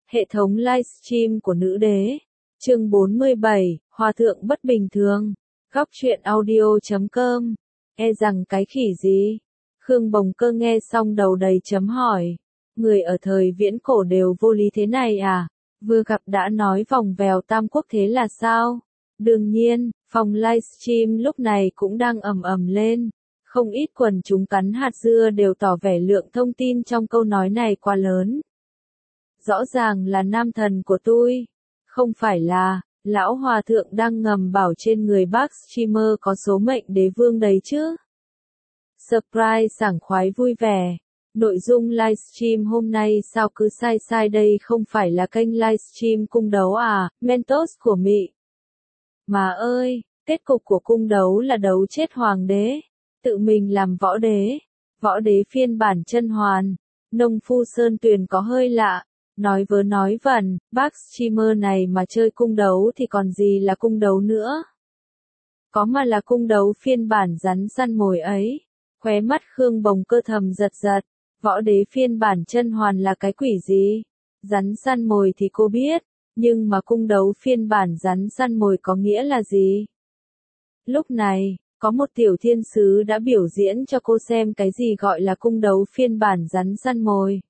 Hệ thống livestream của nữ đế. Chương 47, Hòa thượng bất bình thường. Góc truyện audio.com. E rằng cái khỉ gì? Khương Bồng Cơ nghe xong đầu đầy chấm hỏi. Người ở thời viễn cổ đều vô lý thế này à? Vừa gặp đã nói vòng vèo tam quốc thế là sao? Đương nhiên, phòng livestream lúc này cũng đang ầm ầm lên. Không ít quần chúng cắn hạt dưa đều tỏ vẻ lượng thông tin trong câu nói này quá lớn. Rõ ràng là nam thần của tôi. Không phải là, lão hòa thượng đang ngầm bảo trên người bác streamer có số mệnh đế vương đấy chứ. Surprise sảng khoái vui vẻ. Nội dung livestream hôm nay sao cứ sai đây, không phải là kênh livestream cung đấu à, Mentos của Mị. Mà ơi, kết cục của cung đấu là đấu chết hoàng đế. Tự mình làm võ đế phiên bản chân hoàn. Nông phu Sơn Tuyền có hơi lạ. Nói vớ nói vẩn, bác streamer này mà chơi cung đấu thì còn gì là cung đấu nữa. Có mà là cung đấu phiên bản rắn săn mồi ấy. Khóe mắt Khương Bồng Cơ thầm giật giật. Võ đế phiên bản chân hoàn là cái quỷ gì? Rắn săn mồi thì cô biết. Nhưng mà cung đấu phiên bản rắn săn mồi có nghĩa là gì? Lúc này, có một tiểu thiên sứ đã biểu diễn cho cô xem cái gì gọi là cung đấu phiên bản rắn săn mồi.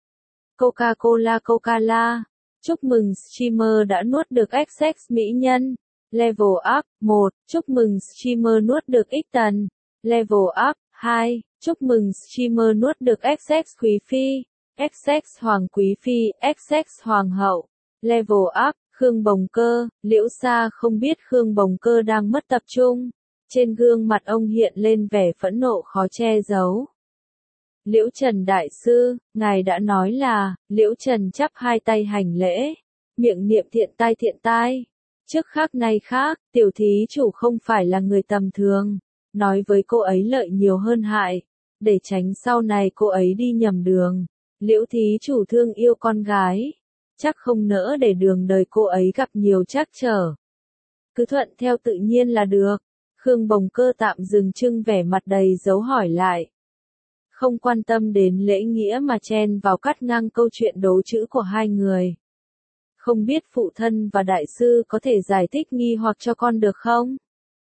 Coca-Cola. Chúc mừng streamer đã nuốt được XX mỹ nhân. Level up 1. Chúc mừng streamer nuốt được X tần. Level up 2. Chúc mừng streamer nuốt được XX quý phi. XX hoàng quý phi, XX hoàng hậu. Level up. Khương Bồng Cơ. Liễu Sa không biết Khương Bồng Cơ đang mất tập trung. Trên gương mặt ông hiện lên vẻ phẫn nộ khó che giấu. Liễu Trần Đại Sư, ngài đã nói là, Liễu Trần chắp hai tay hành lễ, miệng niệm thiện tai. Trước khác nay khác, tiểu thí chủ không phải là người tầm thường, nói với cô ấy lợi nhiều hơn hại, để tránh sau này cô ấy đi nhầm đường. Liễu thí chủ thương yêu con gái, chắc không nỡ để đường đời cô ấy gặp nhiều trắc trở. Cứ thuận theo tự nhiên là được. Khương Bồng Cơ tạm dừng trưng vẻ mặt đầy dấu hỏi lại. Không quan tâm đến lễ nghĩa mà chen vào cắt ngang câu chuyện đố chữ của hai người. Không biết phụ thân và đại sư có thể giải thích nghi hoặc cho con được không?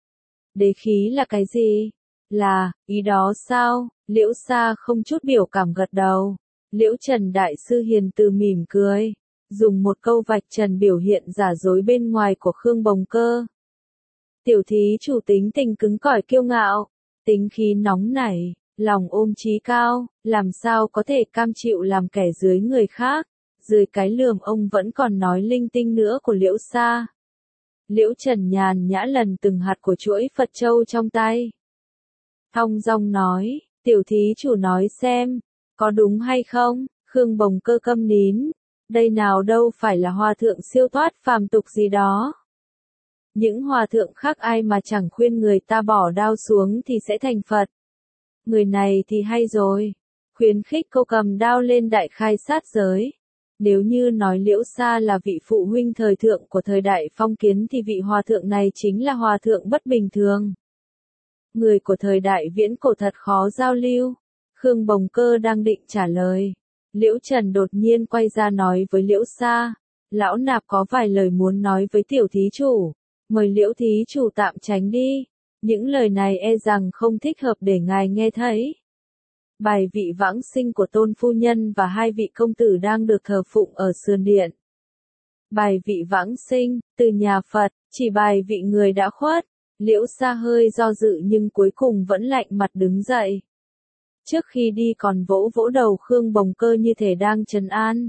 Đế khí là cái gì? Là, ý đó sao? Liễu Sa không chút biểu cảm gật đầu. Liễu Trần Đại Sư hiền từ mỉm cười. Dùng một câu vạch trần biểu hiện giả dối bên ngoài của Khương Bồng Cơ. Tiểu thí chủ tính tình cứng cỏi kiêu ngạo, tính khí nóng nảy, lòng ôm chí cao, làm sao có thể cam chịu làm kẻ dưới người khác. Dưới cái lườm ông vẫn còn nói linh tinh nữa của Liễu Sa. Liễu Trần nhàn nhã lần từng hạt của chuỗi Phật châu trong tay. Thong dong nói, tiểu thí chủ nói xem, có đúng hay không? Khương Bồng Cơ câm nín. Đây nào đâu phải là hòa thượng siêu thoát phàm tục gì đó. Những hòa thượng khác ai mà chẳng khuyên người ta bỏ đao xuống thì sẽ thành Phật. Người này thì hay rồi. Khuyến khích cô cầm đao lên đại khai sát giới. Nếu như nói Liễu Sa là vị phụ huynh thời thượng của thời đại phong kiến thì vị hòa thượng này chính là hòa thượng bất bình thường. Người của thời đại viễn cổ thật khó giao lưu. Khương Bồng Cơ đang định trả lời. Liễu Trần đột nhiên quay ra nói với Liễu Sa. Lão nạp có vài lời muốn nói với tiểu thí chủ. Mời Liễu thí chủ tạm tránh đi. Những lời này e rằng không thích hợp để ngài nghe thấy. Bài vị vãng sinh của tôn phu nhân và hai vị công tử đang được thờ phụng ở sườn điện. Bài vị vãng sinh, từ nhà Phật, chỉ bài vị người đã khuất. Liễu Sa hơi do dự nhưng cuối cùng vẫn lạnh mặt đứng dậy. Trước khi đi còn vỗ vỗ đầu Khương Bồng Cơ như thể đang trấn an.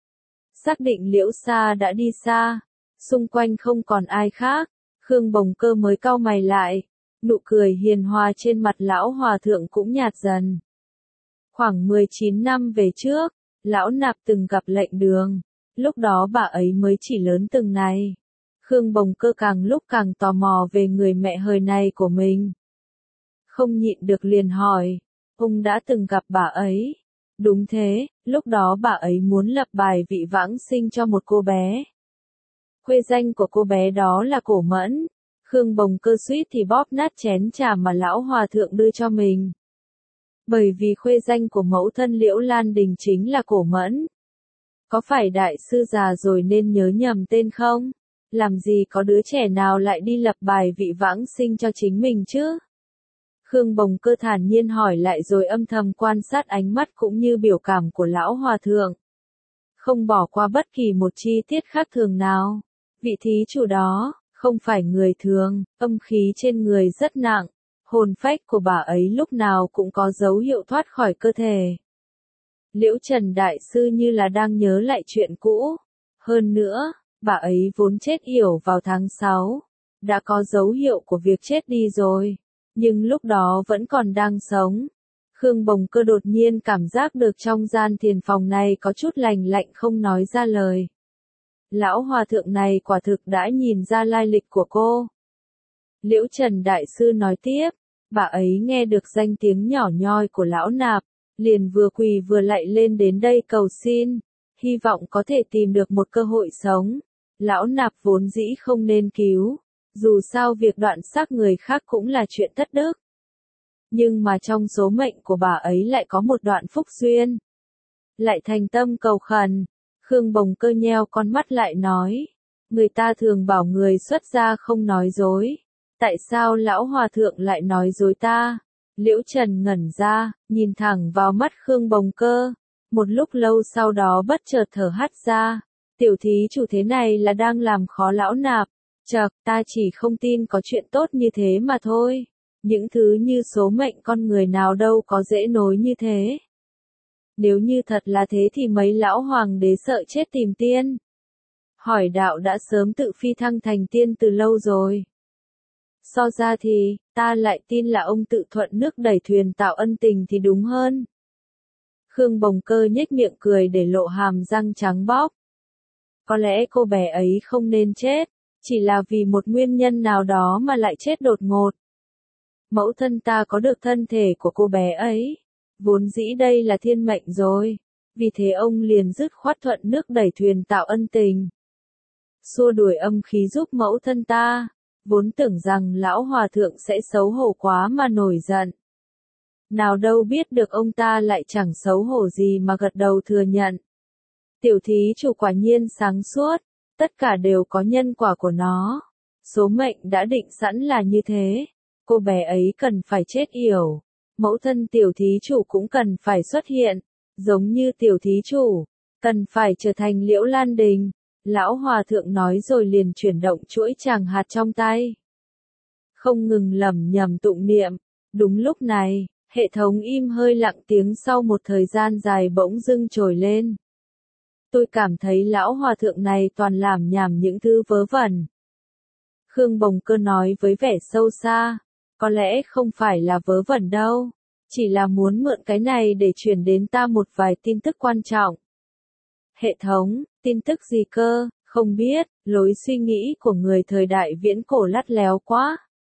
Xác định Liễu Sa đã đi xa, xung quanh không còn ai khác, Khương Bồng Cơ mới cau mày lại. Nụ cười hiền hòa trên mặt lão hòa thượng cũng nhạt dần. Khoảng 19 năm về trước, lão nạp từng gặp lệnh đường. Lúc đó bà ấy mới chỉ lớn từng này. Khương Bồng Cơ càng lúc càng tò mò về người mẹ hời này của mình. Không nhịn được liền hỏi. Ông đã từng gặp bà ấy. Đúng thế, lúc đó bà ấy muốn lập bài vị vãng sinh cho một cô bé. Khuê danh của cô bé đó là Cổ Mẫn. Khương Bồng Cơ suýt thì bóp nát chén trà mà lão hòa thượng đưa cho mình. Bởi vì khuê danh của mẫu thân Liễu Lan Đình chính là Cổ Mẫn. Có phải đại sư già rồi nên nhớ nhầm tên không? Làm gì có đứa trẻ nào lại đi lập bài vị vãng sinh cho chính mình chứ? Khương Bồng Cơ thản nhiên hỏi lại rồi âm thầm quan sát ánh mắt cũng như biểu cảm của lão hòa thượng. Không bỏ qua bất kỳ một chi tiết khác thường nào. Vị thí chủ đó, không phải người thường, âm khí trên người rất nặng, hồn phách của bà ấy lúc nào cũng có dấu hiệu thoát khỏi cơ thể. Liễu Trần Đại Sư như là đang nhớ lại chuyện cũ. Hơn nữa, bà ấy vốn chết yểu vào tháng 6, đã có dấu hiệu của việc chết đi rồi, nhưng lúc đó vẫn còn đang sống. Khương Bồng Cơ đột nhiên cảm giác được trong gian thiền phòng này có chút lành lạnh không nói ra lời. Lão hòa thượng này quả thực đã nhìn ra lai lịch của cô. Liễu Trần Đại Sư nói tiếp, bà ấy nghe được danh tiếng nhỏ nhoi của lão nạp, liền vừa quỳ vừa lạy lên đến đây cầu xin, hy vọng có thể tìm được một cơ hội sống. Lão nạp vốn dĩ không nên cứu, dù sao việc đoạn xác người khác cũng là chuyện thất đức. Nhưng mà trong số mệnh của bà ấy lại có một đoạn phúc duyên. Lại thành tâm cầu khẩn, Khương Bồng Cơ nheo con mắt lại nói, người ta thường bảo người xuất gia không nói dối, tại sao lão hòa thượng lại nói dối ta? Liễu Trần ngẩn ra, nhìn thẳng vào mắt Khương Bồng Cơ, một lúc lâu sau đó bất chợt thở hắt ra, tiểu thí chủ thế này là đang làm khó lão nạp, chậc, ta chỉ không tin có chuyện tốt như thế mà thôi, những thứ như số mệnh con người nào đâu có dễ nối như thế. Nếu như thật là thế thì mấy lão hoàng đế sợ chết tìm tiên. Hỏi đạo đã sớm tự phi thăng thành tiên từ lâu rồi. So ra thì, ta lại tin là ông tự thuận nước đẩy thuyền tạo ân tình thì đúng hơn. Khương Bồng Cơ nhếch miệng cười để lộ hàm răng trắng bóc. Có lẽ cô bé ấy không nên chết, chỉ là vì một nguyên nhân nào đó mà lại chết đột ngột. Mẫu thân ta có được thân thể của cô bé ấy, vốn dĩ đây là thiên mệnh rồi, vì thế ông liền dứt khoát thuận nước đẩy thuyền tạo ân tình. Xua đuổi âm khí giúp mẫu thân ta, vốn tưởng rằng lão hòa thượng sẽ xấu hổ quá mà nổi giận. Nào đâu biết được ông ta lại chẳng xấu hổ gì mà gật đầu thừa nhận. Tiểu thí chủ quả nhiên sáng suốt, tất cả đều có nhân quả của nó. Số mệnh đã định sẵn là như thế, cô bé ấy cần phải chết yểu. Mẫu thân tiểu thí chủ cũng cần phải xuất hiện, giống như tiểu thí chủ, cần phải trở thành Liễu Lan Đình. Lão hòa thượng nói rồi liền chuyển động chuỗi tràng hạt trong tay. Không ngừng lẩm nhẩm tụng niệm, đúng lúc này, hệ thống im hơi lặng tiếng sau một thời gian dài bỗng dưng trồi lên. Tôi cảm thấy lão hòa thượng này toàn làm nhảm những thứ vớ vẩn. Khương Bồng Cơ nói với vẻ sâu xa, có lẽ không phải là vớ vẩn đâu, chỉ là muốn mượn cái này để truyền đến ta một vài tin tức quan trọng. Hệ thống, tin tức gì cơ, không biết, lối suy nghĩ của người thời đại viễn cổ lắt léo quá.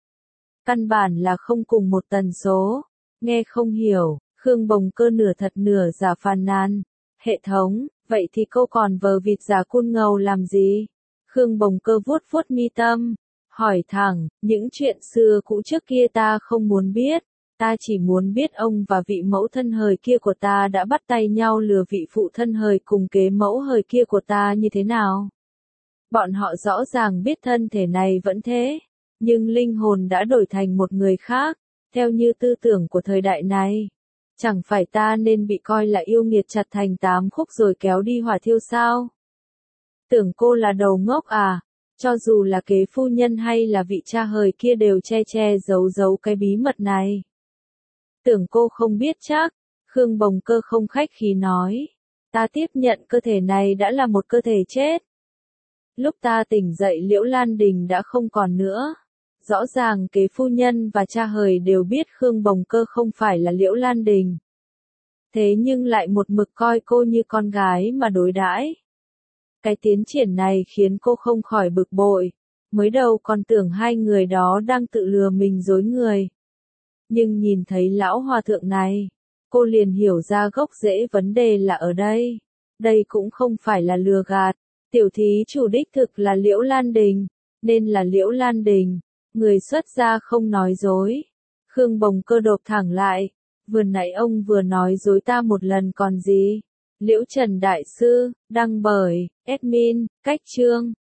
Căn bản là không cùng một tần số, nghe không hiểu, Khương Bồng Cơ nửa thật nửa giả phàn nàn. Hệ thống, vậy thì cô còn vờ vịt giả cun ngầu làm gì? Khương Bồng Cơ vuốt vuốt mi tâm, hỏi thẳng, những chuyện xưa cũ trước kia ta không muốn biết. Ta chỉ muốn biết ông và vị mẫu thân hời kia của ta đã bắt tay nhau lừa vị phụ thân hời cùng kế mẫu hời kia của ta như thế nào. Bọn họ rõ ràng biết thân thể này vẫn thế, nhưng linh hồn đã đổi thành một người khác, theo như tư tưởng của thời đại này. Chẳng phải ta nên bị coi là yêu nghiệt chặt thành 8 khúc rồi kéo đi hỏa thiêu sao? Tưởng cô là đầu ngốc à? Cho dù là kế phu nhân hay là vị cha hời kia đều che che giấu giấu cái bí mật này. Tưởng cô không biết chắc, Khương Bồng Cơ không khách khí nói. Ta tiếp nhận cơ thể này đã là một cơ thể chết. Lúc ta tỉnh dậy Liễu Lan Đình đã không còn nữa. Rõ ràng kế phu nhân và cha hời đều biết Khương Bồng Cơ không phải là Liễu Lan Đình. Thế nhưng lại một mực coi cô như con gái mà đối đãi. Cái tiến triển này khiến cô không khỏi bực bội. Mới đầu còn tưởng hai người đó đang tự lừa mình dối người. Nhưng nhìn thấy lão hòa thượng này, cô liền hiểu ra gốc rễ vấn đề là ở đây. Đây cũng không phải là lừa gạt. Tiểu thí chủ đích thực là Liễu Lan Đình, nên là Liễu Lan Đình. Người xuất gia không nói dối. Khương Bồng Cơ đột thẳng lại. Vừa nãy ông vừa nói dối ta một lần còn gì. Liễu Trần Đại Sư, đăng bởi, admin, Cách Chương.